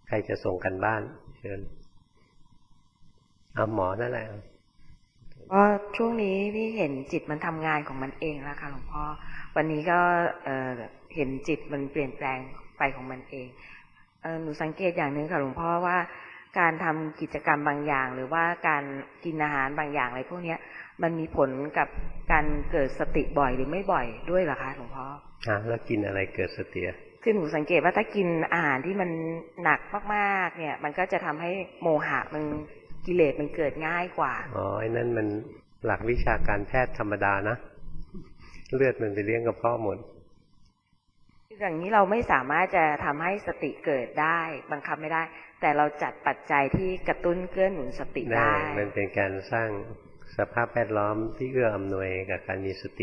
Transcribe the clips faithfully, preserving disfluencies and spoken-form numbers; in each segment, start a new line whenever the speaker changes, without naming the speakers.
ใครจะส่งกันบ้านเชิญเอาหมอนั่นแหละ
ก็ช่วงนี้พี่เห็นจิตมันทำงานของมันเองแล้วค่ะหลวงพ่อวันนี้ก็เอ่อเห็นจิตมันเปลี่ยนแปลงไปของมันเองเอ่อหนูสังเกตอย่างนึงค่ะหลวงพ่อว่าการทำกิจกรรมบางอย่างหรือว่าการกินอาหารบางอย่างอะไรพวกนี้มันมีผลกับการเกิดสติบ่อยหรือไม่บ่อยด้วยเหรอคะหลวงพ่อ
อ่ะแล้วกินอะไรเกิดสติ
คือหนูสังเกตว่าถ้ากินอาหารที่มันหนักมากๆเนี่ยมันก็จะทำให้โมหะมันกิเลสมันเกิดง่ายกว่า
อ๋อไอ้นั่นมันหลักวิชาการแพทย์ธรรมดานะเลือดมันไปเลี้ยงกระเพาะหมด
อย่างนี้เราไม่สามารถจะทำให้สติเกิดได้บังคับไม่ได้แต่เราจัดปัจจัยที่กระตุ้นเกื้อหนุนสติได้
มันเป็นการสร้างสภาพแวดล้อมที่เอื้ออำนวยกับการมีสติ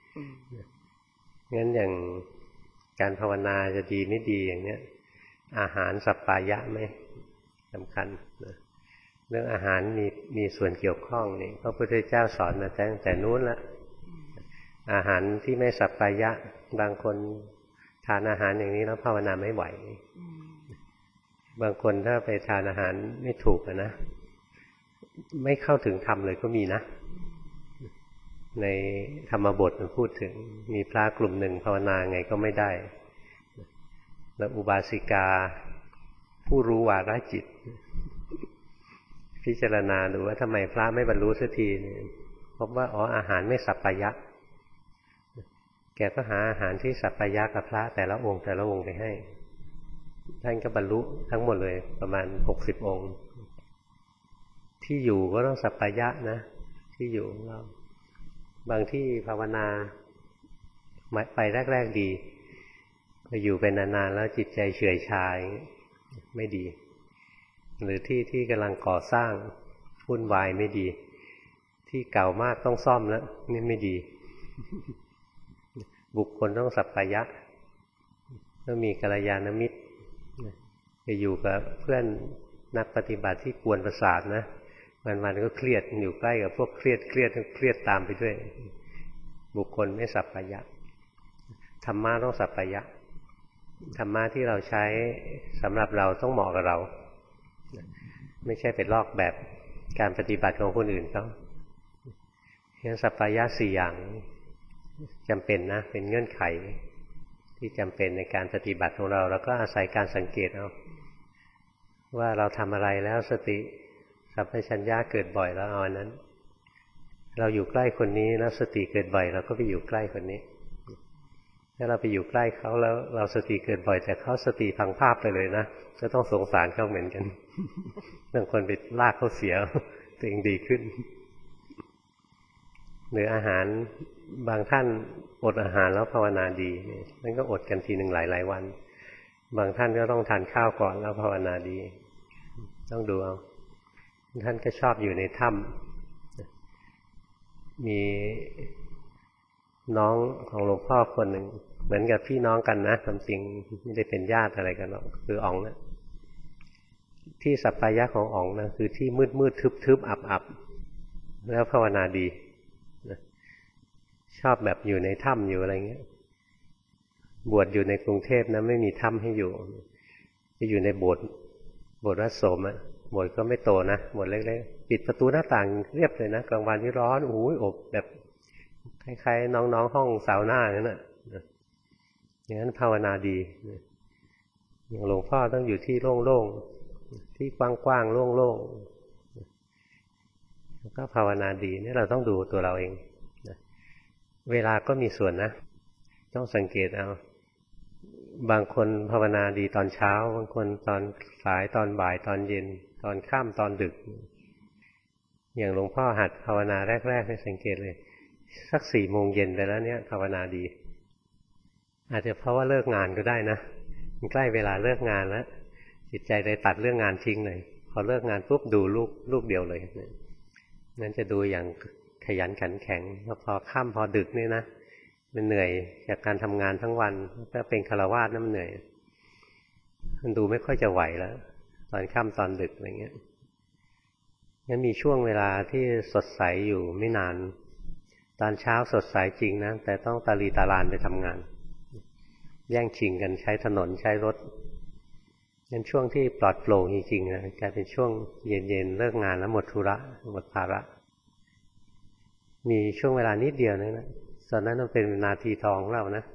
งั้นอย่างการภาวนาจะดีไม่ดีอย่างเนี้ยอาหารสัปปายะไหมสำคัญนะเรื่องอาหารมีมีส่วนเกี่ยวข้องนี่พระพุทธเจ้าสอนมาตั้งแต่นู้นละอาหารที่ไม่สัปปายะบางคนทานอาหารอย่างนี้แล้วภาวนาไม่ไหวบางคนถ้าไปทานอาหารไม่ถูกนะไม่เข้าถึงธรรมเลยก็มีนะในธรรมบทมันพูดถึงมีพระกลุ่มหนึ่งภาวนาไงก็ไม่ได้แล้วอุบาสิกาผู้รู้วาระจิตพิจารณาดูว่าทำไมพระไม่บรรลุสักทีพบว่าอ๋ออาหารไม่สัปปายะแกก็หาอาหารที่สัปปายะกับพระแต่ละองค์แต่ละองค์ไปให้ท่านก็บรรลุทั้งหมดเลยประมาณหกสิบองค์ที่อยู่ก็ต้องสัปปายะนะที่อยู่ของเราบางที่ภาวนาไปแรกๆดีพออยู่เป็นนานๆแล้วจิตใจเฉื่อยชายไม่ดีหรือที่ที่กำลังก่อสร้างวุ่นวายไม่ดีที่เก่ามากต้องซ่อมแล้วนี่ไม่ดีบุคคลต้องสัปปายะต้องมีกัลยาณมิตรจะอยู่กับเพื่อนนักปฏิบัติที่กวนประสาทนะวันๆก็เครียดอยู่ใกล้กับพวกเครียดเครียดเครียดตามไปด้วยบุคคลไม่สัปปายะธรรมะต้องสัปปายะธรรมะที่เราใช้สำหรับเราต้องเหมาะกับเราไม่ใช่เป็นลอกแบบการปฏิบัติของคนอื่นเขาเพราะสัปปายะสี่อย่างจำเป็นนะเป็นเงื่อนไขที่จำเป็นในการปฏิบัติของเราเราก็อาศัยการสังเกตเอาว่าเราทำอะไรแล้วสติสัมปชัญญะเกิดบ่อยแล้วเอาอันนั้นเราอยู่ใกล้คนนี้แล้วสติเกิดบ่อยเราก็ไปอยู่ใกล้คนนี้ถ้าเราไปอยู่ใกล้เขาแล้วเราสติเกิดบ่อยแต่เขาสติพังภาพไปเลยนะก็ต้องสงสารเขาเหมือนกันบางคนไปลากเขาเสียตัวเองดีขึ้นหรืออาหารบางท่านอดอาหารแล้วภาวนาดีนั่นก็อดกันทีหนึ่งหลายๆวันบางท่านก็ต้องทานข้าวก่อนแล้วภาวนาดีต้องดูเอาท่านก็ชอบอยู่ในถ้ำมีน้องของหลวงพ่อคนหนึ่งเหมือนกับพี่น้องกันนะความจริงไม่ได้เป็นญาติอะไรกันหรอกคืออ๋องนะที่สัปปายะของอ๋องนะคือที่มืดมืดทึบทึบอับอับแล้วภาวนาดีชอบแบบอยู่ในถ้ำอยู่อะไรเงี้ยบวชอยู่ในกรุงเทพนะไม่มีถ้ำให้อยู่ไปอยู่ในโบสถ์โบสถ์วัดโสมอะโบสถ์ก็ไม่โตนะโบสถ์เล็กๆปิดประตูหน้าต่างเรียบเลยนะกลางวันที่ร้อนโอ้ยอบแบบคล้ายๆน้องๆห้องสาวหน้านั่นแหละอย่างนั้นภาวนาดีอย่างหลวงพ่อต้องอยู่ที่โล่งๆที่กว้างๆโล่งๆก็ภาวนาดีนี่เราต้องดูตัวเราเองเวลาก็มีส่วนนะต้องสังเกตเอาบางคนภาวนาดีตอนเช้าบางคนตอนสายตอนบ่ายตอนเย็นตอนค่ำตอนดึกอย่างหลวงพ่อหัดภาวนาแรกๆให้สังเกตเลยสักสี่โมงเย็นไปแล้วเนี่ยภาวนาดีอาจจะเพราะว่าเลิกงานก็ได้นะมันใกล้เวลาเลิกงานแล้วจิตใจเลยตัดเรื่องงานทิ้งเลยพอเลิกงานปุ๊บดูลูกลูกเดียวเลยนั่นจะดูอย่างขยันขันแข็งพอค่ำพอดึกนี่นะมันเหนื่อยจากการทำงานทั้งวันถ้าเป็นฆราวาสน้ำเหนื่อยมันดูไม่ค่อยจะไหวแล้วตอนค่ำตอนดึกอะไรเงี้ยงั้นมีช่วงเวลาที่สดใสอยู่ไม่นานตอนเช้าสดใสจริงนะแต่ต้องตาลีตาลานไปทำงานแย่งชิงกันใช้ถนนใช้รถงั้นช่วงที่ปลอดโปร่งจริงๆนะกลายเป็นช่วงเย็นๆเลิกงานแล้วหมดธุระหมดภาระมีช่วงเวลานิดเดียวนะตอนนั้นมันเป็นนาทีทองของเรานะ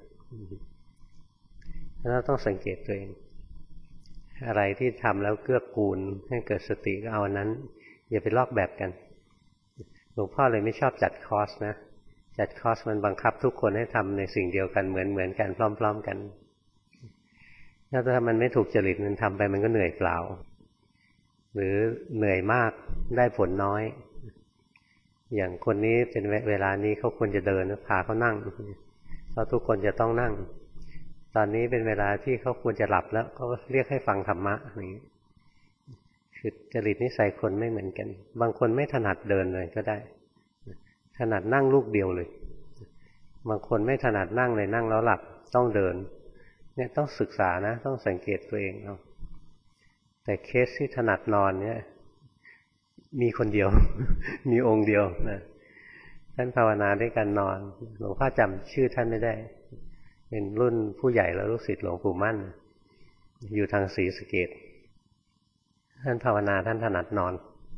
แล้วเราต้องสังเกตตัวเองอะไรที่ทำแล้วเกื้อกูลให้เกิดสติก็เอาอันนั้นอย่าไปลอกแบบกันหลวงพ่อเลยไม่ชอบจัดคอร์สนะจัดคอร์สมันบังคับทุกคนให้ทำในสิ่งเดียวกันเหมือนเหมือนกันพร้อมๆกันแล้วถ้ามันไม่ถูกจริตมันทำไปมันก็เหนื่อยเปล่าหรือเหนื่อยมากได้ผลน้อยอย่างคนนี้เป็นเวลานี้เขาควรจะเดินพาเขานั่งเพราะทุกคนจะต้องนั่งตอนนี้เป็นเวลาที่เขาควรจะหลับแล้วเขาเรียกให้ฟังธรรมะอย่างนี้คือจริตนิสัยคนไม่เหมือนกันบางคนไม่ถนัดเดินเลยก็ได้ถนัดนั่งลูกเดียวเลยบางคนไม่ถนัดนั่งเลยนั่งแล้วหลับต้องเดินเนี่ยต้องศึกษานะต้องสังเกตตัวเองเอาแต่เคสที่ถนัดนอนเนี่ยมีคนเดียว มีองค์เดียวนะท่านภาวนาด้วยการนอนหลวงพ่อจำชื่อท่านไม่ได้เป็นรุ่นผู้ใหญ่แล้วลูกศิษย์หลวงปู่มั่นอยู่ทางศรีสะเกษท่านภาวนาท่านถนัดนอน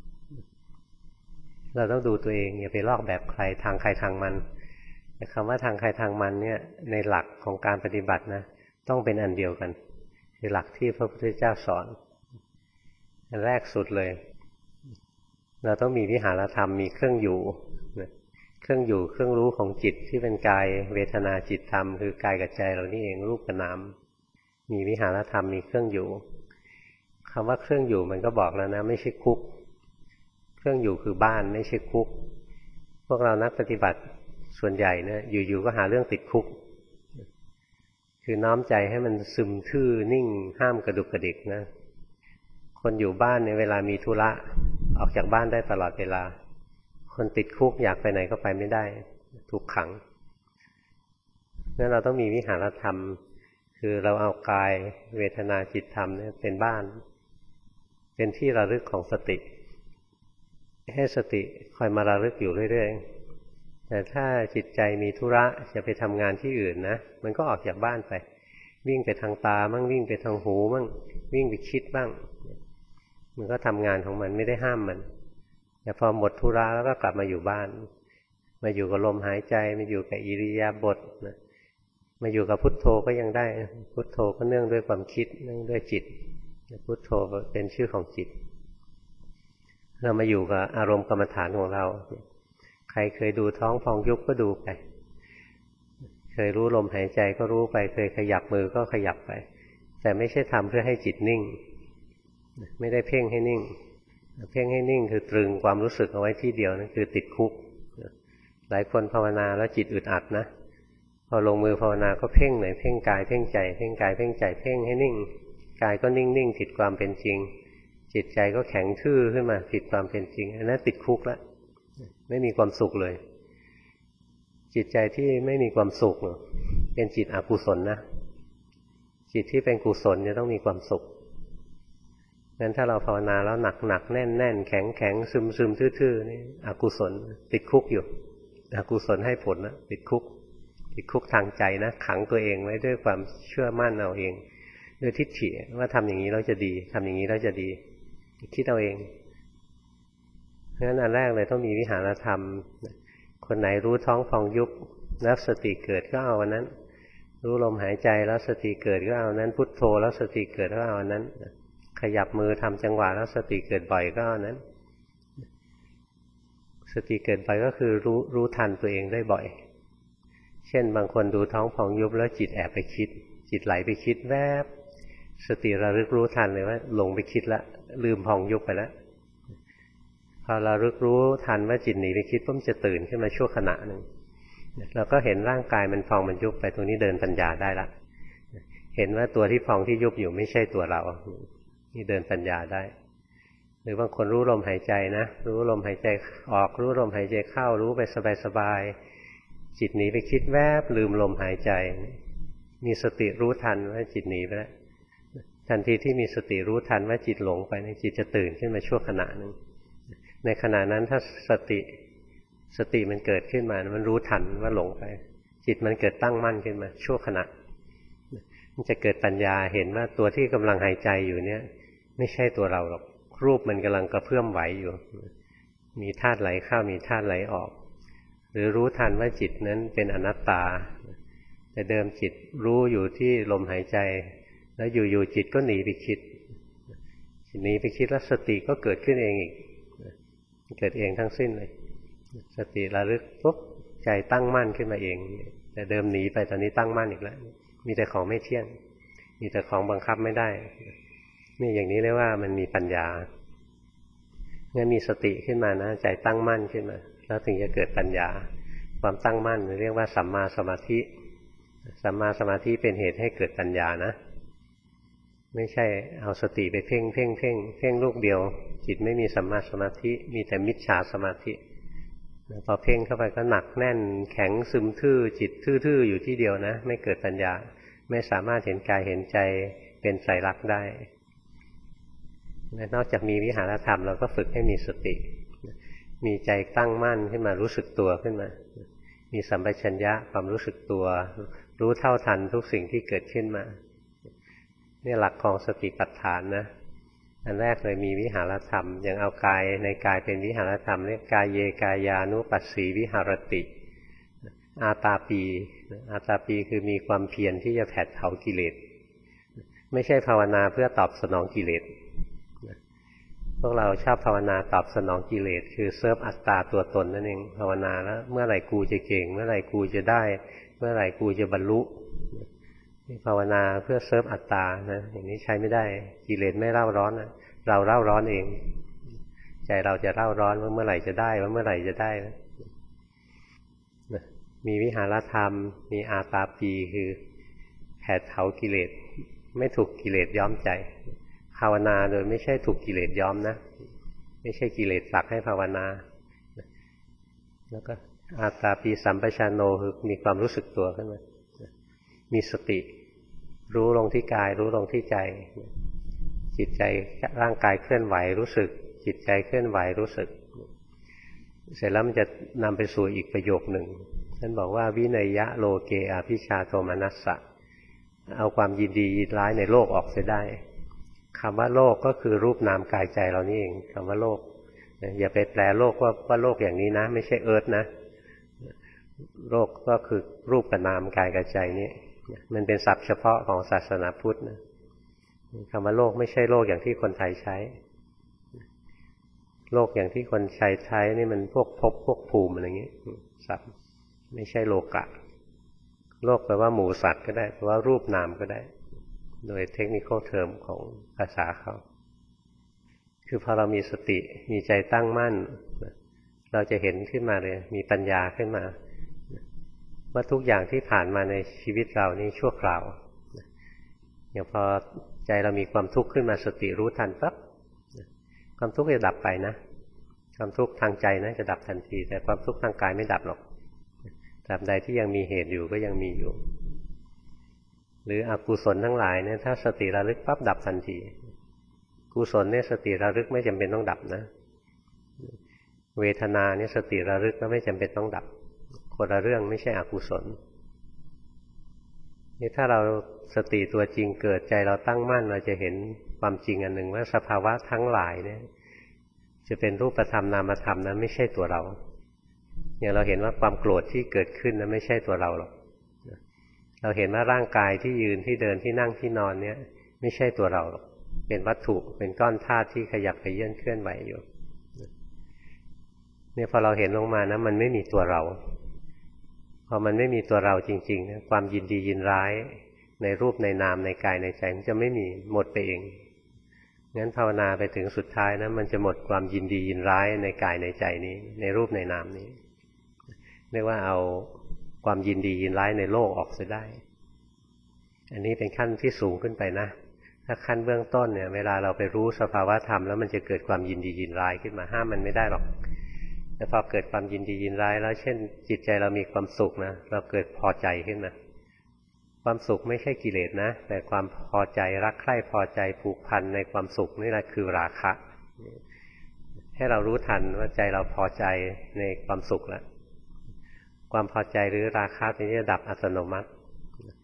เราต้องดูตัวเองอย่าไปลอกแบบใครทางใครทางมันแต่คำว่าทางใครทางมันเนี่ยในหลักของการปฏิบัตินะต้องเป็นอันเดียวกันคือหลักที่พระพุทธเจ้าสอนอันแรกสุดเลยเราต้องมีวิหารธรรมมีเครื่องอยู่เครื่องอยู่เครื่องรู้ของจิตที่เป็นกายเวทนาจิตธรรมคือกายกับใจเรานี่เองรูปกับนามมีวิหารธรรมมีเครื่องอยู่คำว่าเครื่องอยู่มันก็บอกแล้วนะไม่ใช่คุกเครื่องอยู่คือบ้านไม่ใช่คุกพวกเรานักปฏิบัติส่วนใหญ่เนี่ยอยู่ๆก็หาเรื่องติดคุกคือน้อมใจให้มันซึมทื่อนิ่งห้ามกระดุกกระดิกนะคนอยู่บ้านในเวลามีธุระออกจากบ้านได้ตลอดเวลาคนติดคุกอยากไปไหนก็ไปไม่ได้ถูกขังนั่นเราต้องมีวิหารธรรมคือเราเอากายเวทนาจิตธรรมเนี่ยเป็นบ้านเป็นที่ระลึกของสติให้สติคอยมาระลึกอยู่เรื่อยๆแต่ถ้าจิตใจมีธุระจะไปทำงานที่อื่นนะมันก็ออกจากบ้านไปวิ่งไปทางตามั่งวิ่งไปทางหูมั่งวิ่งไปคิดบ้างมันก็ทำงานของมันไม่ได้ห้ามมันแต่พอหมดธุระแล้วก็กลับมาอยู่บ้านมาอยู่กับลมหายใจมาอยู่กับอิริยาบถนะมาอยู่กับพุทโธก็ยังได้พุทโธก็เนื่องด้วยความคิดเนื่องด้วยจิตพุทโธเป็นชื่อของจิตเรามาอยู่กับอารมณ์กรรมฐานของเราใครเคยดูท้องพองยุบก็ดูไปเคยรู้ลมหายใจก็รู้ไปเคยขยับมือก็ขยับไปแต่ไม่ใช่ทำเพื่อให้จิตนิ่งไม่ได้เพ่งให้นิ่งเพ่งให้นิ่งคือตรึงความรู้สึกเอาไว้ที่เดียวนั่นคือติดคุกหลายคนภาวนาแล้วจิตอึดอัดนะพอลงมือภาวนาก็เพ่งหน่อยเพ่งกายเพ่งใจเพ่งกายเพ่งใจเพ่งให้นิ่งกายก็นิ่งนิ่งผิดความเป็นจริงจิตใจก็แข็งทื่อขึ้นมาผิดความเป็นจริงอันนั้นติดคุกแล้วไม่มีความสุขเลยจิตใจที่ไม่มีความสุขเป็นจิตอกุศลนะจิตที่เป็นกุศลจะต้องมีความสุขงั้นถ้าเราภาวนาแล้วหนักหนักแน่นแน่นแข็งแข็งซึมซึมทื่อๆนี่อกุศลติดคุกอยู่อกุศลให้ผลนะติดคุกติดคุกทางใจนะขังตัวเองไว้ด้วยความเชื่อมั่นเอาเองด้วยทิฏฐิว่าทำอย่างนี้แล้วจะดีทำอย่างนี้แล้วจะดีคิดเอาเองเพราะฉะนั้นอันแรกเลยต้องมีวิหารธรรมคนไหนรู้ท้องพองยุบแล้วสติเกิดก็เอาอันนั้นรู้ลมหายใจแล้วสติเกิดก็เอาอันนั้นพุทโธแล้วสติเกิดก็เอาอันนั้นขยับมือทำจังหวะแล้วสติเกิดบ่อยก็เอาอันนั้นสติเกิดบ่อยก็คือรู้รู้ทันตัวเองได้บ่อยเช่นบางคนดูท้องพองยุบแล้วจิตแอบไปคิดจิตไหลไปคิดแวบสติระลึกรู้ทันเลยว่าลงไปคิดแล้วลืมพองยุบไปแล้วพอเราระลึกรู้ทันว่าจิตหนีไปคิดปุ๊บจะตื่นขึ้นมาชั่วขณะหนึ่งเราก็เห็นร่างกายมันพองมันยุบไปตรงนี้เดินปัญญาได้ละเห็นว่าตัวที่พองที่ยุบอยู่ไม่ใช่ตัวเรานี่เดินปัญญาได้หรือบางคนรู้ลมหายใจนะรู้ลมหายใจออกรู้ลมหายใจเข้ารู้ไปสบายๆจิตหนีไปคิดแวบลืมลมหายใจมีสติรู้ทันว่าจิตหนีไปแล้วทันทีที่มีสติรู้ทันว่าจิตหลงไปจิตจะตื่นขึ้นมาชั่วขณะหนึ่งในขณะนั้นถ้าสติสติมันเกิดขึ้นมามันรู้ทันว่าหลงไปจิตมันเกิดตั้งมั่นขึ้นมาชั่วขณะมันจะเกิดปัญญาเห็นว่าตัวที่กำลังหายใจอยู่เนี่ยไม่ใช่ตัวเราหรอกรูปมันกำลังกระเพื่อมไหวอยู่มีธาตุไหลเข้ามีธาตุไหลออกหรือรู้ทันว่าจิตนั้นเป็นอนัตตาแต่เดิมจิตรู้อยู่ที่ลมหายใจแล้วอยู่ๆจิตก็หนีไปคิดหนีไปคิดแล้วสติก็เกิดขึ้นเองอีกเกิดเองทั้งสิ้นเลยสติระลึกปุ๊บใจตั้งมั่นขึ้นมาเองแต่เดิมหนีไปตอนนี้ตั้งมั่นอีกแล้วมีแต่ของไม่เที่ยงมีแต่ของบังคับไม่ได้นี่อย่างนี้เรียกว่ามันมีปัญญางั้นมีสติขึ้นมานะใจตั้งมั่นขึ้นมาแล้วถึงจะเกิดปัญญาความตั้งมั่นเรียกว่าสัมมาสมาธิสัมมาสมาธิเป็นเหตุให้เกิดปัญญานะไม่ใช่เอาสติไปเพ่งเพ่งเพ่งเพ่งลูกเดียวจิตไม่มีสัมมาสมาธิมีแต่มิจฉาสมาธิพอเพ่งเข้าไปก็หนักแน่นแข็งซึมทื่อจิตทื่อๆอยู่ที่เดียวนะไม่เกิดปัญญาไม่สามารถเห็นกายเห็นใจเป็นไตรลักษณ์ได้นอกจากมีวิหารธรรมเราก็ฝึกให้มีสติมีใจตั้งมั่นขึ้นมารู้สึกตัวขึ้นมามีสัมปชัญญะความรู้สึกตัวรู้เท่าทันทุกสิ่งที่เกิดขึ้นมานี่หลักของสติปัฏฐานนะอันแรกเลยมีวิหารธรรมอย่างเอากายในกายเป็นวิหารธรรมเรียกกายเยกายานุปัสสีวิหารติอาตาปีอาตาปีคือมีความเพียรที่จะแผดเผากิเลสไม่ใช่ภาวนาเพื่อตอบสนองกิเลสพวกเราชอบภาวนาตอบสนองกิเลสคือเซิร์ฟอัตตาตัวตนนั่นเองภาวนาแล้วเมื่อไหร่กูจะเก่งเมื่อไหร่กูจะได้เมื่อไหร่กูจะบรรลุภาวนาเพื่อเซิร์ฟอัตตานะอย่างนี้ใช้ไม่ได้กิเลสไม่เร่าร้อนนะเราเร่าร้อนเองใจเราจะเร่าร้อนว่าเมื่อไหร่จะได้ว่าเมื่อไหร่จะได้นะมีวิหารธรรมมีอาตาปีคือแผดเผากิเลสไม่ถูกกิเลสย้อมใจภาวนาโดยไม่ใช่ถูกกิเลสย้อมนะไม่ใช่กิเลสผลักให้ภาวนาแล้วก็อาตาปีสัมปชัญโนคือมีความรู้สึกตัวขึ้นมามีสติรู้ลงที่กายรู้ลงที่ใจจิตใจร่างกายเคลื่อนไหวรู้สึกจิตใจเคลื่อนไหวรู้สึกเสร็จแล้วมันจะนำไปสู่อีกประโยคหนึ่งท่านบอกว่าวินัยยะโลเกอภิชาโทมนัสสะเอาความยินดียินร้ายในโลกออกเสียได้คำว่าโลกก็คือรูปนามกายใจเรานี่เองคำว่าโลกอย่าไปแปลโลกว่าว่าโลกอย่างนี้นะไม่ใช่เอิร์ธนะโลกก็คือรูปกับนามกายกับใจนี่มันเป็นศัพท์เฉพาะของศาสนาพุทธนะคำว่าโลกไม่ใช่โลกอย่างที่คนไทยใช้โลกอย่างที่คนไทยใช้นี่มันพวกภพพวกภูมิอะไรอย่างนี้ศัพท์ไม่ใช่โลกะโลกแปลว่าหมู่สัตว์ก็ได้แปลว่ารูปนามก็ได้โดยเทคนิคอลเทอมของภาษาเขาคือพอเรามีสติมีใจตั้งมั่นเราจะเห็นขึ้นมาเลยมีปัญญาขึ้นมาว่าทุกอย่างที่ผ่านมาในชีวิตเรานี่ชั่วคราวอย่างพอใจเรามีความทุกข์ขึ้นมาสติรู้ทันปั๊บความทุกข์จะดับไปนะความทุกข์ทางใจนะจะดับทันทีแต่ความทุกข์ทางกายไม่ดับหรอกตราบใดที่ยังมีเหตุอยู่ก็ยังมีอยู่หรืออกุศลทั้งหลายเนี่ยถ้าสติระลึกปั๊บดับทันทีกุศลเนี่ยสติระลึกไม่จำเป็นต้องดับนะเวทนาเนี่ยสติระลึกก็ไม่จำเป็นต้องดับคนละเรื่องไม่ใช่อกุศลนี่ถ้าเราสติตัวจริงเกิดใจเราตั้งมั่นเราจะเห็นความจริงอันหนึ่งว่าสภาวะทั้งหลายเนี่ยจะเป็นรูปธรรมนามธรรมนั้นไม่ใช่ตัวเราอย่างเราเห็นว่าความโกรธที่เกิดขึ้นนั้นไม่ใช่ตัวเราหรอกเราเห็นว่าร่างกายที่ยืนที่เดินที่นั่งที่นอนเนี่ยไม่ใช่ตัวเราหรอกเป็นวัตถุเป็นก้อนธาตุที่ขยับขยื่นเคลื่อนไหวอยู่เนี่ยพอเราเห็นลงมานะมันไม่มีตัวเราพอมันไม่มีตัวเราจริงๆนะความยินดียินร้ายในรูปในนามในกายในใจมันจะไม่มีหมดไปเองงั้นภาวนาไปถึงสุดท้ายนะมันจะหมดความยินดียินร้ายในกายในใจนี้ในรูปในนามนี้เรียกว่าเอาความยินดียินร้ายในโลกออกเสียได้อันนี้เป็นขั้นที่สูงขึ้นไปนะถ้าขั้นเบื้องต้นเนี่ยเวลาเราไปรู้สภาวะธรรมแล้วมันจะเกิดความยินดียินร้ายขึ้นมาห้ามมันไม่ได้หรอกแต่พอเกิดความยินดียินร้ายแล้วเช่นจิตใจเรามีความสุขนะเราเกิดพอใจขึ้นมาความสุขไม่ใช่กิเลสนะแต่ความพอใจรักใคร่พอใจผูกพันในความสุขนี่แหละคือราคะให้เรารู้ทันว่าใจเราพอใจในความสุขแล้วความพอใจหรือราคะนี้จะดับอัตโนมัติ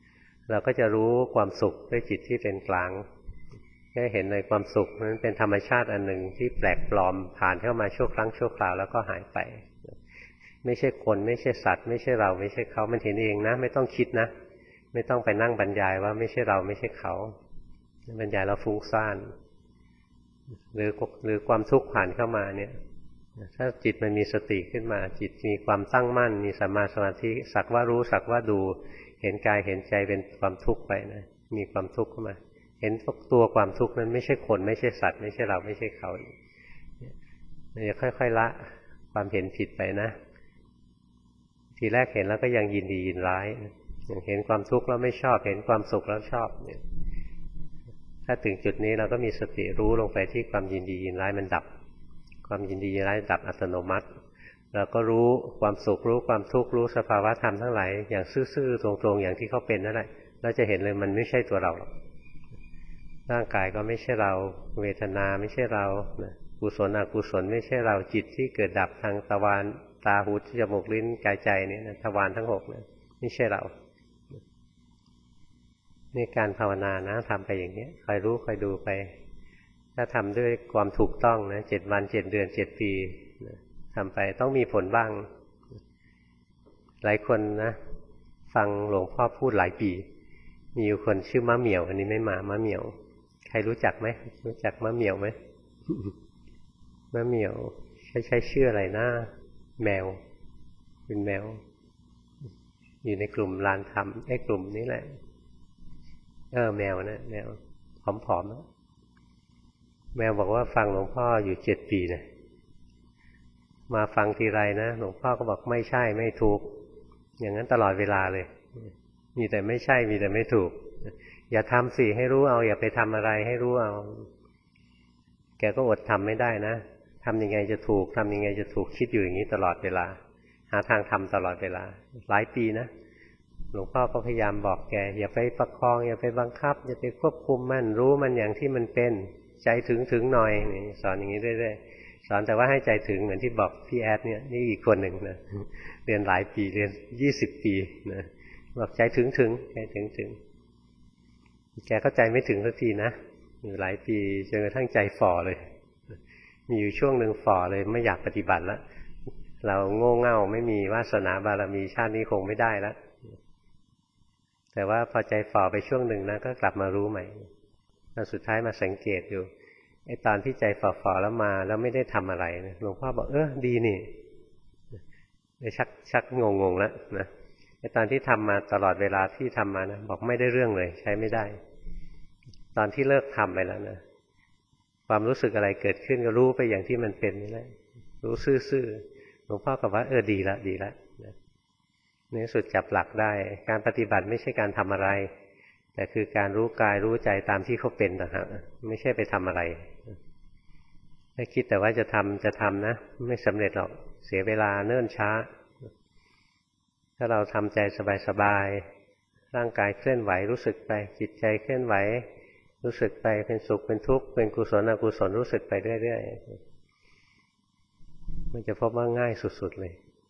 เราก็จะรู้ความสุขด้วยจิตที่เป็นกลางแค่เห็นในความสุขนั้นเป็นธรรมชาติอันหนึ่งที่แปลกปลอมผ่านเข้ามาชั่วครั้งชั่วคราวแล้วก็หายไปไม่ใช่คนไม่ใช่สัตว์ไม่ใช่เราไม่ใช่เขามันเห็นเองนะไม่ต้องคิดนะไม่ต้องไปนั่งบรรยายว่าไม่ใช่เราไม่ใช่เขาบรรยายเราฟุ้งซ่านหรือหรือความทุกข์ผ่านเข้ามาเนี่ยถ้าจิตมันมีสติขึ้นมาจิตมีความตั้งมั่นมีสัมมาสมาธิสักว่ารู้สักว่าดูเห็นกายเห็นใจเป็นความทุกข์ไปนะมีความทุกข์เข้ามาเห็นตัวความทุกข์นั้นไม่ใช่คนไม่ใช่สัตว์ไม่ใช่เราไม่ใช่เขามันจะค่อยๆละความเห็นผิดไปนะทีแรกเห็นแล้วก็ยังยินดียินร้ายอย่างเห็นความทุกข์แล้วไม่ชอบเห็นความสุขแล้วชอบเนี่ยถ้าถึงจุดนี้เราก็มีสติรู้ลงไปที่ความยินดียินร้ายมันดับความยินดียินร้ายดับอัตโนมัติเราก็รู้ความสุขรู้ความทุกข์รู้สภาวะธรรมทั้งหลายอย่างซื่อๆตรงๆอย่างที่เขาเป็นนั่นแหละเราจะเห็นเลยมันไม่ใช่ตัวเราหรอกร่างกายก็ไม่ใช่เราเวทนาไม่ใช่เรากุศลอกุศลไม่ใช่เราจิตที่เกิดดับทางทวารตาหูจมูกลิ้นกายใจนี่นะทวารทั้งหกนะไม่ใช่เรานี่การภาวนานะทำไปอย่างนี้คอยรู้คอยดูไปถ้าทำด้วยความถูกต้องนะเจ็ดวันเจ็ดเดือนเจ็ดปีทำไปต้องมีผลบ้างหลายคนนะฟังหลวงพ่อพูดหลายปีมีอยู่คนชื่อมะเหมี่ยวอันนี้ไม่มามะเหมี่ยวใครรู้จักไหมรู้จักมะเหมี่ยวไหม มะเหมี่ยวใช้ใช้ชื่ออะไรนะแมวเป็นแมวอยู่ในกลุ่มลานธรรมไอ้กลุ่มนี้แหละเออแมวนะแมวผอมๆนะแมวบอกว่าฟังหลวงพ่ออยู่เจ็ดปีนะมาฟังทีไรนะหลวงพ่อก็บอกไม่ใช่ไม่ถูกอย่างนั้นตลอดเวลาเลยมีแต่ไม่ใช่มีแต่ไม่ถูกอย่าทำสิให้รู้เอาอย่าไปทำอะไรให้รู้เอาแกก็อดทำไม่ได้นะทำยังไงจะถูกทำยังไงจะถูกคิดอยู่อย่างนี้ตลอดเวลาหาทางทำตลอดเวลาหลายปีนะหลวงพ่อก็พยายามบอกแกอย่าไปประคองอย่าไปบังคับอย่าไปควบคุมมันรู้มันอย่างที่มันเป็นใจถึงถึงหน่อยสอนอย่างนี้เรื่อยๆสอนแต่ว่าให้ใจถึงเหมือนที่บอกพี่แอดเนี่ยนี่อีกคนหนึ่งนะเรียนหลายปีเรียนยี่สิบปีนะบอกใจถึงถึงใจถึงถึงแกเข้าใจไม่ถึงสักทีนะอยู่หลายปีจนกระทั่งใจฝ่อเลยมีอยู่ช่วงหนึ่งฝ่อเลยไม่อยากปฏิบัติแล้วเราโง่เง่าไม่มีวาสนาบารมีชาตินี้คงไม่ได้แล้วแต่ว่าพอใจฝ่อไปช่วงหนึ่งนะก็กลับมารู้ใหม่ตอนสุดท้ายมาสังเกตอยู่ไอ้ตอนที่ใจฝ่อๆแล้วมาแล้วไม่ได้ทำอะไรนะหลวงพ่อบอกเออดีนี่ชักชักงงงแล้วนะไอ้ตอนที่ทำมาตลอดเวลาที่ทำมานะบอกไม่ได้เรื่องเลยใช้ไม่ได้ตอนที่เลิกทำไปแล้วนะความรู้สึกอะไรเกิดขึ้นก็รู้ไปอย่างที่มันเป็นนี่แหละรู้ซื่อๆหลวงพ่อก็ว่าเออดีละดีละในสุดจับหลักได้การปฏิบัติไม่ใช่การทำอะไรแต่คือการรู้กายรู้ใจตามที่เขาเป็นนะฮะไม่ใช่ไปทำอะไรถ้าคิดแต่ว่าจะทำจะทำนะไม่สำเร็จหรอกเสียเวลาเนิ่นช้าถ้าเราทำใจสบายๆร่างกายเคลื่อนไหวรู้สึกไปจิตใจเคลื่อนไหวรู้สึกไปเป็นสุขเป็นทุกข์เป็นกุศลอกุศลรู้สึกไปเรื่อยๆมันจะพบว่าง่ายสุดๆเลย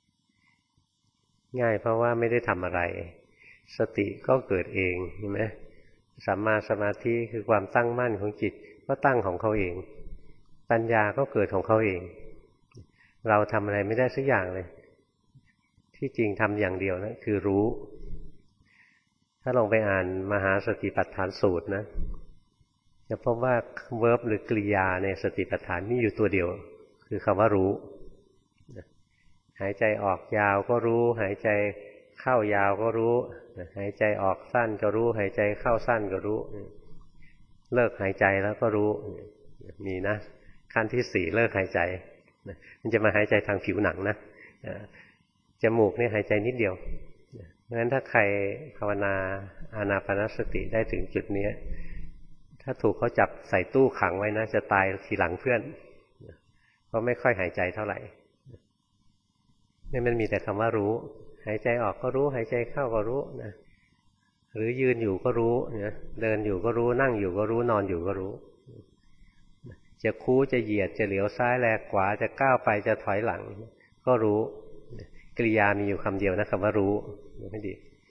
ง่ายเพราะว่าไม่ได้ทำอะไรสติก็เกิดเองเห็นไหมสัมมาสมาธิคือความตั้งมั่นของจิตก็ตั้งของเขาเองปัญญาก็เกิดของเขาเองเราทำอะไรไม่ได้สักอย่างเลยที่จริงทำอย่างเดียวนะคือรู้ถ้าลองไปอ่านมหาสติปัฏฐานสูตรนะจะพบว่าเวิร์บหรือกริยาในสติปัฏฐานมีอยู่ตัวเดียวคือคำว่ารู้หายใจออกยาวก็รู้หายใจเข้ายาวก็รู้หายใจออกสั้นก็รู้หายใจเข้าสั้นก็รู้เลิกหายใจแล้วก็รู้มีนะขั้นที่สี่เลิกหายใจมันจะมาหายใจทางผิวหนังนะจมูกนี่หายใจนิดเดียวเพราะฉะนั้นถ้าใครภาวนาอานาปานสติได้ถึงจุดนี้ถ้าถูกเขาจับใส่ตู้ขังไว้นะจะตายทีหลังเพื่อนเพราะไม่ค่อยหายใจเท่าไหร่นี่มันมีแต่คำว่ารู้หายใจออกก็รู้หายใจเข้าก็รู้นะหรือยืนอยู่ก็รู้นะเดินอยู่ก็รู้นั่งอยู่ก็รู้นอนอยู่ก็รู้จะคู้จะเหยียดจะเหลียวซ้ายแลขวาจะก้าวไปจะถอยหลังก็รู้กริยามีอยู่คำเดียวนะคำว่ารู้ไม่ดี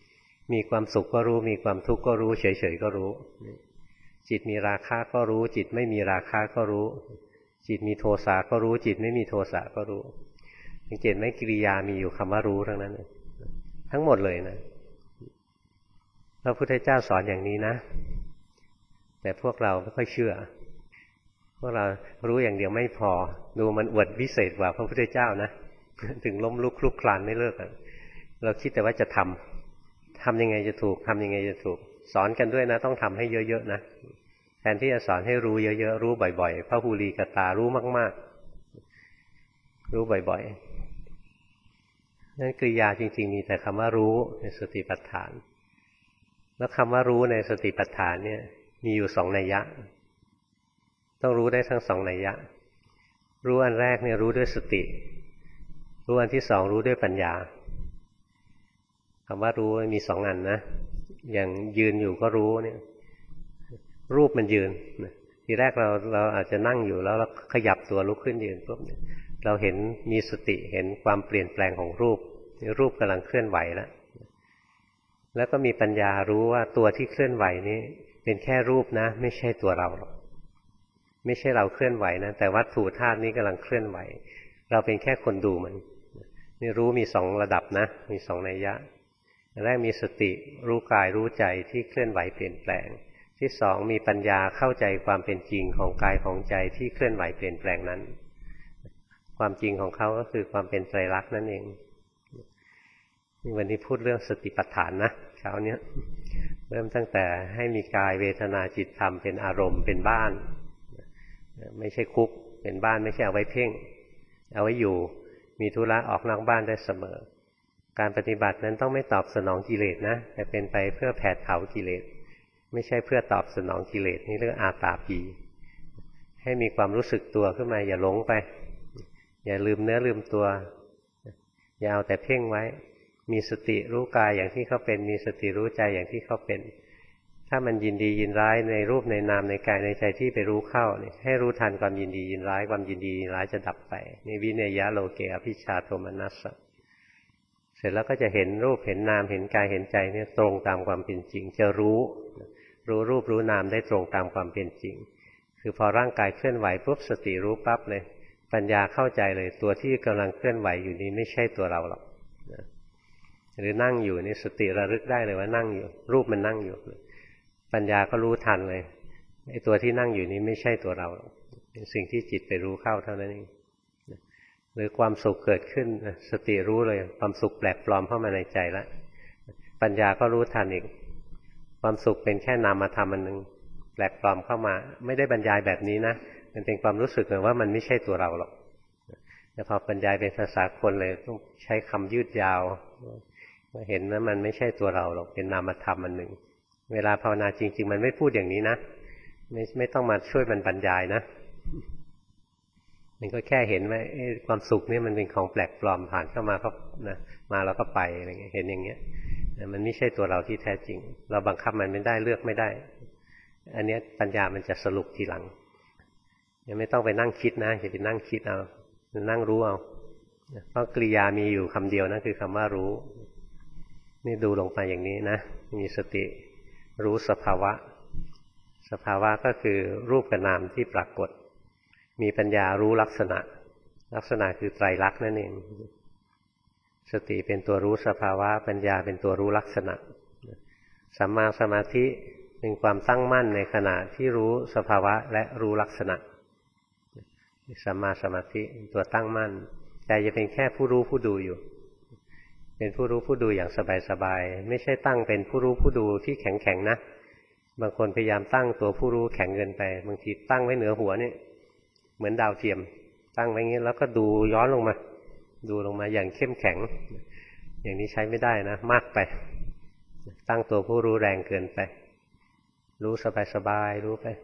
มีความสุขก็รู้มีความทุกข์ก็รู้เฉยๆก็รู้จิตมีราคะก็รู้จิตไม่มีราคะก็รู้จิตมีโทสะก็รู้จิตไม่มีโทสะก็รู้สังเกตไหมกิริยามีอยู่คำว่ารู้ทั้งนั้นทั้งหมดเลยนะพระพุทธเจ้าสอนอย่างนี้นะแต่พวกเราไม่ค่อยเชื่อพวกเรารู้อย่างเดียวไม่พอดูมันอวดวิเศษกว่าพระพุทธเจ้านะถึงล้มลุกคลุกคลานไม่เลิกเราคิดแต่ว่าจะทำทำยังไงจะถูกทำยังไงจะถูกสอนกันด้วยนะต้องทำให้เยอะๆนะแทนที่จะสอนให้รู้เยอะๆรู้บ่อยๆพระหูลีกตารู้มากๆรู้บ่อยๆนั่นกริยาจริงๆมีแต่คำว่ารู้ในสติปัฏฐานแล้วคำว่ารู้ในสติปัฏฐานเนี่ยมีอยู่สองนัยยะต้องรู้ได้ทั้งสองนัยยะรู้อันแรกเนี่ยรู้ด้วยสติรู้อันที่สองรู้ด้วยปัญญาคำว่ารู้มีสองอันนะอย่างยืนอยู่ก็รู้เนี่ยรูปมันยืนทีแรกเราเราอาจจะนั่งอยู่แล้วเราขยับตัวลุกขึ้นยืนปุ๊บเราเห็นมีสติเห็นความเปลี่ยนแปลงของรูปรูปกำลังเคลื่อนไหวแล้วแล้วก็มีปัญญารู้ว่าตัวที่เคลื่อนไหวนี้เป็นแค่รูปนะไม่ใช่ตัวเราหรอกไม่ใช่เราเคลื่อนไหวนะแต่วัตถุธาตุนี้กำลังเคลื่อนไหวเราเป็นแค่คนดูมันนี่รู้มีสองระดับนะมีสองนัยยะแรกมีสติรู้กายรู้ใจที่เคลื่อนไหวเปลี่ยนแปลงที่สองมีปัญญาเข้าใจความเป็นจริงของกายของใจที่เคลื่อนไหวเปลี่ยนแปลงนั้นความจริงของเขาก็คือความเป็นไตรลักษณ์นั่นเองวันนี้พูดเรื่องสติปัฏฐานนะเช้านี้เริ่มตั้งแต่ให้มีกายเวทนาจิตธรรมเป็นอารมณ์เป็นบ้านไม่ใช่คุกเป็นบ้านไม่ใช่เอาไว้เพ่งเอาไว้อยู่มีธุระออกนอกบ้านได้เสมอการปฏิบัตินั้นต้องไม่ตอบสนองกิเลสนะแต่เป็นไปเพื่อแผดเผากิเลสไม่ใช่เพื่อตอบสนองกิเลสนี่เรื่องอาตาปีให้มีความรู้สึกตัวขึ้นมาอย่าหลงไปอย่าลืมเนื้อลืมตัวอย่าเอาแต่เพ่งไว้มีสติรู้กายอย่างที่เขาเป็นมีสติรู้ใจอย่างที่เขาเป็นถ้ามันยินดียินร้ายในรูปในนามในกายในใจที่ไปรู้เข้าเนี่ยให้รู้ทันความยินดียินร้ายความยินดียินร้ายจะดับไปนี่วิเนยะโลเกอภิชฌาโทมนัสสะเสร็จแล้วก็จะเห็นรูปเห็นนามเห็นกายเห็นใจเนี่ยตรงตามความเป็นจริงจะรู้รู้รูปรู้นามได้ตรงตามความเป็นจริงคือพอร่างกายเคลื่อนไหวปุ๊บสติรู้ปั๊บเลยปัญญาเข้าใจเลยตัวที่กำลังเคลื่อนไหวอยู่นี้ไม่ใช่ตัวเราหรอกหรือนั่งอยู่นี่สติระลึกได้เลยว่านั่งอยู่รูปมันนั่งอยู่ปัญญาก็รู้ทันเลยไอ้ตัวที่นั่งอยู่นี้ไม่ใช่ตัวเราหรอกเป็นสิ่งที่จิตไปรู้เข้าเท่านั้นเองหรือความสุขเกิดขึ้นสติรู้เลยความสุขแปลกปลอมเข้ามาในใจแล้วปัญญาก็รู้ทันอีกความสุขเป็นแค่นามธรรมอันนึงแปลกปลอมเข้ามาไม่ได้บรรยายแบบนี้นะมันเป็นความรู้สึกเลยว่ามันไม่ใช่ตัวเราหรอกแต่พอบรรยายเป็นภาษาคนเลยต้องใช้คำยืดยาวเห็นว่ามันไม่ใช่ตัวเราหรอกเป็นนามธรรมอันหนึ่งเวลาภาวนาจริงๆมันไม่พูดอย่างนี้นะไม่ไม่ต้องมาช่วยมันบรรยายนะมันก็แค่เห็นว่าความสุขนี่มันเป็นของแปลกปลอมผ่านเข้ามาก็นะมาแล้วก็ไปอะไรเงี้ยเห็นอย่างเงี้ยมันไม่ใช่ตัวเราที่แท้จริงเราบังคับมันไม่ได้เลือกไม่ได้อันนี้ปัญญามันจะสรุปทีหลังยังไม่ต้องไปนั่งคิดนะอย่าไปนั่งคิดเอานั่งรู้เอาเพราะกริยามีอยู่คำเดียวนะคือคำว่ารู้นี่ดูลงไปอย่างนี้นะมีสติรู้สภาวะสภาวะก็คือรูปกับนามที่ปรากฏมีปัญญารู้ลักษณะลักษณะคือไตรลักษณ์นั่นเองสติเป็นตัวรู้สภาวะปัญญาเป็นตัวรู้ลักษณะสัมมาสมาธิเป็นความตั้งมั่นในขณะที่รู้สภาวะและรู้ลักษณะสัมมาสมาธิตัวตั้งมั่นใจจะเป็นแค่ผู้รู้ผู้ดูอยู่เป็นผู้รู้ผู้ดูอย่างสบายๆไม่ใช่ตั้งเป็นผู้รู้ผู้ดูที่แข็งๆนะบางคนพยายามตั้งตัวผู้รู้แข็งเกินไปบางทีตั้งไว้เหนือหัวนี่เหมือนดาวเทียมตั้งไว้งี้แล้วก็ดูย้อนลงมาดูลงมาอย่างเข้มแข็งอย่างนี้ใช้ไม่ได้นะมากไปตั้งตัวผู้รู้แรงเกินไปรู้สบายๆรู้ไป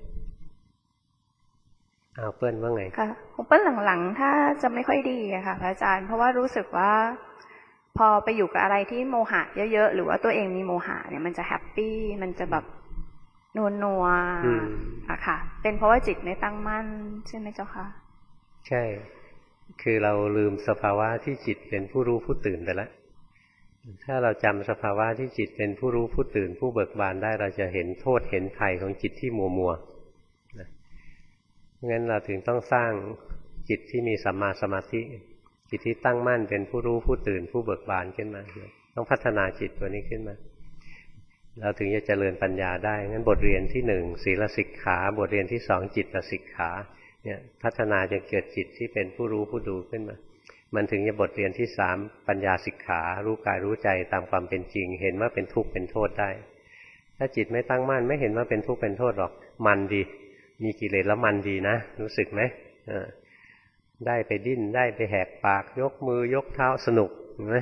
เอาเปิ้ลว่าไง
ค่ะของเปิ้ลหลังๆถ้าจะไม่ค่อยดีอะค่ะพระอาจารย์เพราะว่ารู้สึกว่าพอไปอยู่กับอะไรที่โมหะเยอะๆหรือว่าตัวเองมีโมหะเนี่ยมันจะแฮปปี้มันจะแบบนัวนัวอะค่ะเป็นเพราะว่าจิตไม่ตั้งมั่นใช่ไหมเจ้าคะใช่
คือเราลืมสภาวะที่จิตเป็นผู้รู้ผู้ตื่นไปแล้วถ้าเราจำสภาวะที่จิตเป็นผู้รู้ผู้ตื่นผู้เบิกบานได้เราจะเห็นโทษเห็นภัยของจิตที่มัวมัวนะงั้นเราถึงต้องสร้างจิตที่มีสัมมาสมาธิจิตที่ตั้งมั่นเป็นผู้รู้ผู้ตื่นผู้เบิกบานขึ้นมาต้องพัฒนาจิตตัวนี้ขึ้นมาเราถึงจะเจริญปัญญาได้งั้นบทเรียนที่หนึ่งศีลสิกขาบทเรียนที่สองจิตสิกขาเนี่ยพัฒนาจนเกิดจิตที่เป็นผู้รู้ผู้ดูขึ้นมามันถึงจะบทเรียนที่สามปัญญาสิกขารู้กายรู้ใจตามความเป็นจริงเห็นว่าเป็นทุกข์เป็นโทษได้ถ้าจิตไม่ตั้งมั่นไม่เห็นว่าเป็นทุกข์เป็นโทษหรอกมันดีมีกิเลสแล้วมันดีนะรู้สึกไหมได้ไปดิ้นได้ไปแหกปากยกมือยกเท้าสนุกเห็นไหม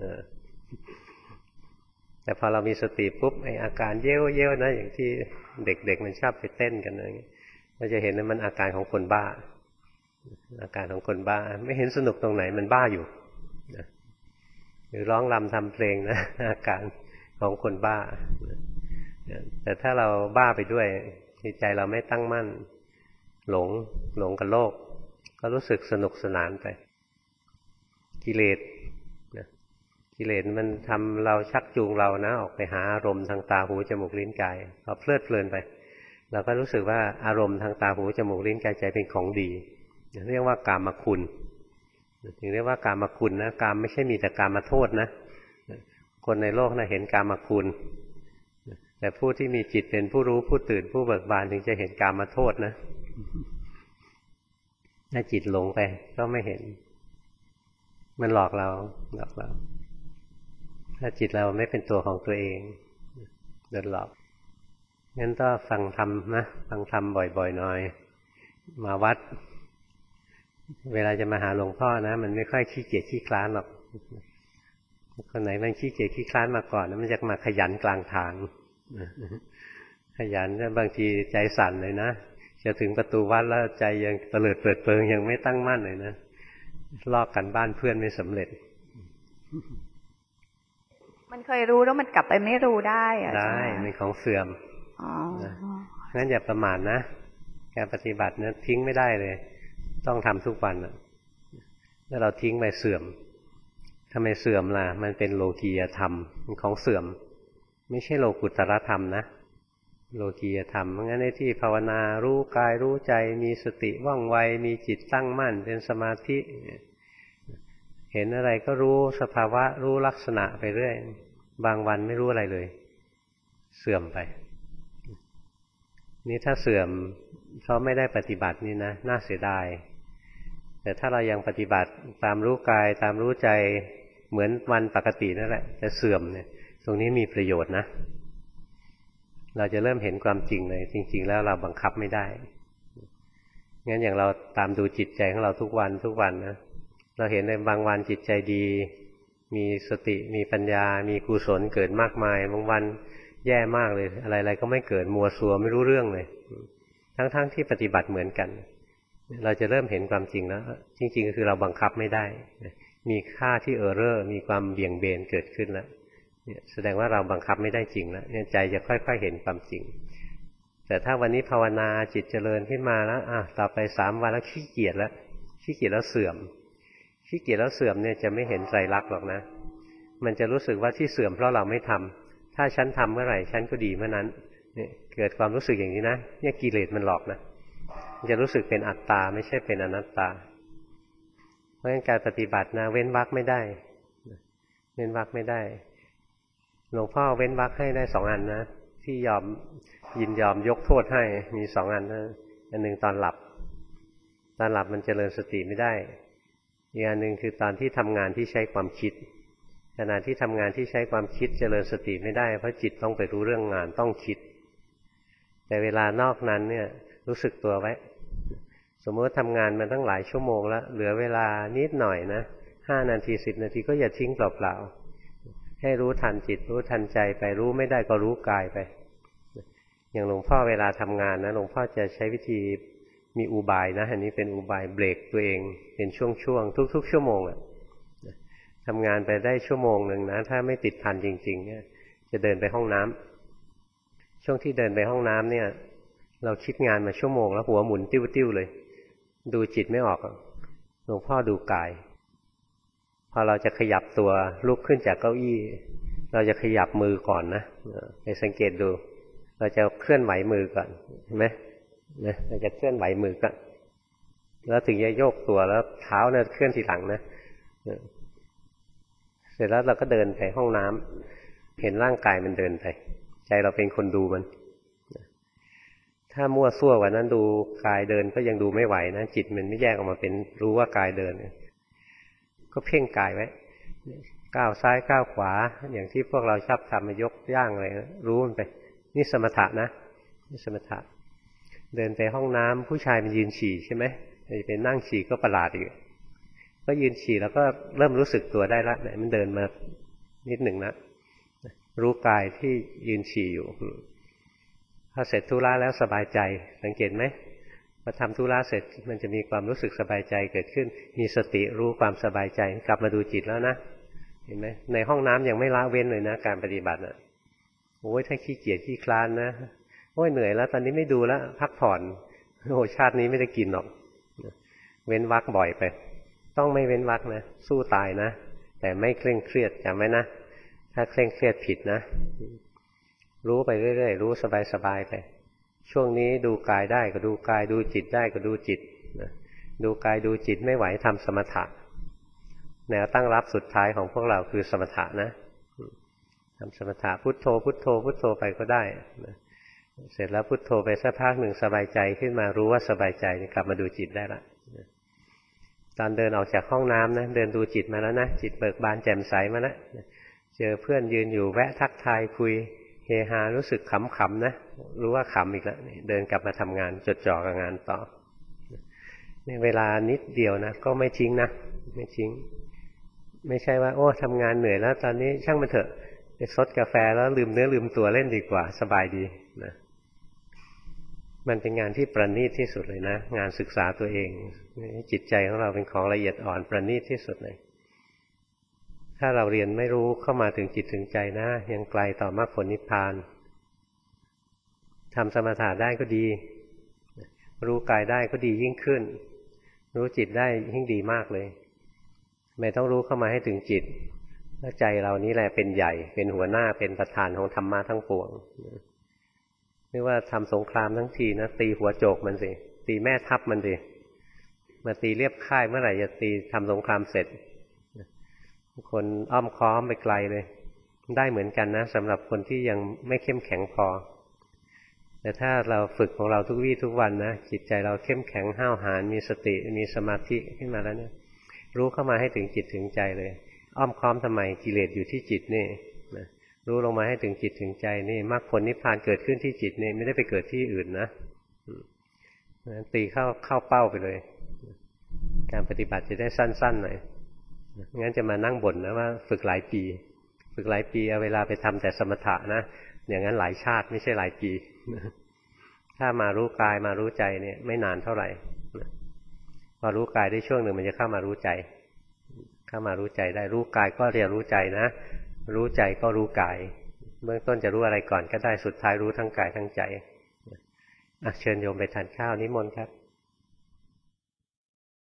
แต่พอเรามีสติปุ๊บไออาการเย้วเย้วนะอย่างที่เด็กๆมันชอบไปเต้นกันอะไรอย่างเงี้ยเราจะเห็นว่ามันอาการของคนบ้าอาการของคนบ้าไม่เห็นสนุกตรงไหนมันบ้าอยู่หรือร้องรำทำเพลงนะอาการของคนบ้าแต่ถ้าเราบ้าไปด้วยจิตใจเราไม่ตั้งมั่นหลงหลงกับโลกก็รู้สึกสนุกสนานไปกิเลสกิเลสมันทำเราชักจูงเรานะออกไปหาอารมณ์ทางตาหูจมูกลิ้นกายพอเพลิดเพลินไปเราก็รู้สึกว่าอารมณ์ทางตาหูจมูกลิ้นกายใจเป็นของดีเรียกว่ากามคุณถึงเรียกว่ากามคุณนะกามไม่ใช่มีแต่กามโทษนะคนในโลกนะเห็นกามคุณแต่ผู้ที่มีจิตเป็นผู้รู้ผู้ตื่นผู้เบิกบานถึงจะเห็นกามโทษนะถ้าจิตหลงไปก็ไม่เห็นมันหลอกเราหลอกเราถ้าจิตเราไม่เป็นตัวของตัวเองโดนหลอกงั้นต้องฟังธรรมนะฟังธรรมบ่อยๆหน่อยมาวัดเวลาจะมาหาหลวงพ่อนะมันไม่ค่อยขี้เกียจขี้คลานหรอกคนไหนมันขี้เกียจขี้คลานมาก่อนมันจะมาขยันกลางทางขยันบางทีใจสั่นเลยนะจะถึงประตูวัดแล้วใจยังเตลิดเปิดเปิงยังไม่ตั้งมั่นเลยนะลอกกันบ้านเพื่อนไม่สำเร็จ
มันเคยรู้แล้วมันกลับไปไม่รู้ได้อะ
ได้เป็นของเสื่อมอ๋องั้นอย่าประมาทนะการปฏิบัติเนี่ยทิ้งไม่ได้เลยต้องทำทุกวันถ้าเราทิ้งไปเสื่อมทำไมเสื่อมล่ะมันเป็นโลกียธรรมมันของเสื่อมไม่ใช่โลกุตตรธรรมนะโลกียธรรมงั้นในที่ภาวนารู้กายรู้ใจมีสติว่องไวมีจิตตั้งมั่นเป็นสมาธิเห็นอะไรก็รู้สภาวะรู้ลักษณะไปเรื่อยบางวันไม่รู้อะไรเลยเสื่อมไปนี่ถ้าเสื่อมเพราะไม่ได้ปฏิบัตินี่นะน่าเสียดายแต่ถ้าเรายังปฏิบัติตามรู้กายตามรู้ใจเหมือนวันปกตินั่นแหละแต่เสื่อมเนี่ยตรงนี้มีประโยชน์นะเราจะเริ่มเห็นความจริงเลยจริงๆแล้วเราบังคับไม่ได้งั้นอย่างเราตามดูจิตใจของเราทุกวันทุกวันนะเราเห็นในบางวันจิตใจดีมีสติมีปัญญามีกุศลเกิดมากมายบางวันแย่มากเลยอะไรๆก็ไม่เกิดมัวซัวไม่รู้เรื่องเลยทั้งๆ ท, ที่ปฏิบัติเหมือนกันเราจะเริ่มเห็นความจริงแล้วจริงๆก็คือเราบังคับไม่ได้มีค่าที่เออร์เรอร์มีความเบี่ยงเบนเกิดขึ้นแล้วเนี่ยแสดงว่าเราบังคับไม่ได้จริงแล้วเนี่ยใจจะค่อยๆเห็นความจริงแต่ถ้าวันนี้ภาวนาจิตเจริญขึ้นมาแล้วอ่ะต่อไปสามวันแล้วขี้เกียจแล้วขี้เกียจแล้วเสื่อมขี้เกียจแล้วเสื่อมเนี่ยจะไม่เห็นไตรลักษณ์หรอกนะมันจะรู้สึกว่าที่เสื่อมเพราะเราไม่ทำถ้าฉันทำเมื่อไหร่ฉันก็ดีเมื่อนั้นเนี่ยเกิดความรู้สึกอย่างนี้นะเนี่ยกิเลสมันหลอกนะมันจะรู้สึกเป็นอัตตาไม่ใช่เป็นอนัตตาเพราะงั้นการปฏิบัตินะเว้นวรรคไม่ได้เว้นวรรคไม่ได้หลวงพ่อเว้นวรรคให้ได้สองอันนะที่ยอมยินยอมยกโทษให้มีสองอันนะอันหนึ่งตอนหลับตอนหลับมันเจริญสติไม่ได้อีกอันหนึ่งคือตอนที่ทำงานที่ใช้ความคิดขณะที่ทำงานที่ใช้ความคิดเจริญสติไม่ได้เพราะจิตต้องไปรู้เรื่องงานต้องคิดแต่เวลานอกนั้นเนี่ยรู้สึกตัวไว้สมมติทำงานมาตั้งหลายชั่วโมงแล้วเหลือเวลานิดหน่อยนะห้านาทีสิบนาทีก็อย่าทิ้งเปล่าๆให้รู้ทันจิตรู้ทันใจไปรู้ไม่ได้ก็รู้กายไปอย่างหลวงพ่อเวลาทำงานนะหลวงพ่อจะใช้วิธีมีอุบายนะอันนี้เป็นอุบายเบรกตัวเองเป็นช่วงๆทุกๆชั่วโมงอะทำงานไปได้ชั่วโมงหนึ่งนะถ้าไม่ติดพันจริงๆเนี่ยจะเดินไปห้องน้ำช่วงที่เดินไปห้องน้ำเนี่ยเราคิดงานมาชั่วโมงแล้วหัวหมุนติ้วๆเลยดูจิตไม่ออกหลวงพ่อดูกายพพอเราจะขยับตัวลุกขึ้นจากเก้าอี้เราจะขยับมือก่อนนะไปสังเกตดูเราจะเคลื่อนไหวมือก่อนเห็นไหมนะเราจะเคลื่อนไหวมือก่อนแล้วถึงจะโยกตัวแล้วเท้าเนี่ยเคลื่อนทีหลังนะเสร็จแล้วเราก็เดินไปห้องน้ำเห็นร่างกายมันเดินไปใจเราเป็นคนดูมันถ้ามั่วซั่วกว่านั้นดูกายเดินก็ยังดูไม่ไหวนะจิตมันไม่แยกออกมาเป็นรู้ว่ากายเดินก็เพ่งกายไว้ก้าวซ้ายก้าวขวาอย่างที่พวกเราชอบทำมายกย่างอะไรนะรู้มันไปนี่สมถะนะนี่สมถะเดินไปห้องน้ำผู้ชายมันยืนฉี่ใช่ไหมจะไปนั่งฉี่ก็ประหลาดอีกก็ยืนฉี่แล้วก็เริ่มรู้สึกตัวได้ละเนี่ยมันเดินมานิดหนึ่งนะรู้กายที่ยืนฉี่อยู่พอเสร็จธุระแล้วสบายใจสังเกตไหมพอทำธุระเสร็จมันจะมีความรู้สึกสบายใจเกิดขึ้นมีสติรู้ความสบายใจกลับมาดูจิตแล้วนะเห็นไหมในห้องน้ำยังไม่ละเว้นเลยนะการปฏิบัติอ่ะโอ้ยถ้าขี้เกียจขี้คลานนะโอ้ยเหนื่อยแล้วตอนนี้ไม่ดูแล้วพักผ่อนโอ้ชาตินี้ไม่ได้กินหรอกเว้นวรรคบ่อยไปต้องไม่เว้นวรรคนะสู้ตายนะแต่ไม่เคร่งเครียดจำไว้นะถ้าเคร่งเครียดผิดนะรู้ไปเรื่อยๆรู้สบายๆไปช่วงนี้ดูกายได้ก็ดูกายดูจิตได้ก็ดูจิตนะดูกายดูจิตไม่ไหวทำสมถะแนวตั้งรับสุดท้ายของพวกเราคือสมถะนะทำสมถะพุทโธพุทโธพุทโธไปก็ได้นะเสร็จแล้วพุทโธไปสักพักหนึ่งสบายใจขึ้นมารู้ว่าสบายใจกลับมาดูจิตได้ละตอนเดินออกจากห้องน้ำนะเดินดูจิตมาแล้วนะจิตเบิกบานแจ่มใสมาแล้วเจอเพื่อนยืนอยู่แวะทักทายคุยเฮฮารู้สึกขำๆนะรู้ว่าขำอีกแล้วเดินกลับมาทำงานจดจ่อกับงานต่อในเวลานิดเดียวนะก็ไม่ทิ้งนะไม่ทิ้งไม่ใช่ว่าโอ้ทำงานเหนื่อยแล้วตอนนี้ช่างมันเถอะไปซดกาแฟแล้วลืมเนื้อลืมตัวเล่นดีกว่าสบายดีนะมันเป็นงานที่ประณีตที่สุดเลยนะงานศึกษาตัวเองจิตใจของเราเป็นของละเอียดอ่อนประณีตที่สุดเลยถ้าเราเรียนไม่รู้เข้ามาถึงจิตถึงใจนะยังไกลต่อมรรคผลนิพพานทำสมถะได้ก็ดีรู้กายได้ก็ดียิ่งขึ้นรู้จิตได้ยิ่งดีมากเลยไม่ต้องรู้เข้ามาให้ถึงจิตแล้วใจเรานี้แหละเป็นใหญ่เป็นหัวหน้าเป็นประธานของธรรมะทั้งปวงไม่ว่าทำสงครามทั้งทีนะตีหัวโจกมันสิตีแม่ทัพมันสิมาตีเรียบค่ายเมื่อไหร่จะตีทำสงครามเสร็จคนอ้อมค้อมไปไกลเลยได้เหมือนกันนะสำหรับคนที่ยังไม่เข้มแข็งพอแต่ถ้าเราฝึกของเราทุกวี่ทุกวันนะจิตใจเราเข้มแข็งห้าวหาญมีสติมีสมาธิขึ้นมาแล้วเนี่ยรู้เข้ามาให้ถึงจิตถึงใจเลยอ้อมค้อมทำไมกิเลสอยู่ที่จิตนี่นะรู้ลงมาให้ถึงจิตถึงใจนี่มรรคผลนิพพานเกิดขึ้นที่จิตนี่ไม่ได้ไปเกิดที่อื่นนะตีเข้าเข้าเป้าไปเลยการปฏิบัติจะได้สั้นๆหน่อยงั้นจะมานั่งบ่นนะว่าฝึกหลายปีฝึกหลายปีเอาเวลาไปทำแต่สมถะนะอย่างนั้นหลายชาติไม่ใช่หลายปีถ้ามารู้กายมารู้ใจเนี่ยไม่นานเท่าไหร่พอรู้กายได้ช่วงหนึ่งมันจะเข้ามารู้ใจเข้ามารู้ใจได้รู้กายก็เรียนรู้ใจนะรู้ใจก็รู้กายเบื้องต้นจะรู้อะไรก่อนก็ได้สุดท้ายรู้ทั้งกายทั้งใจเชิญโยมไปทานข้าวนิมนต์ครับ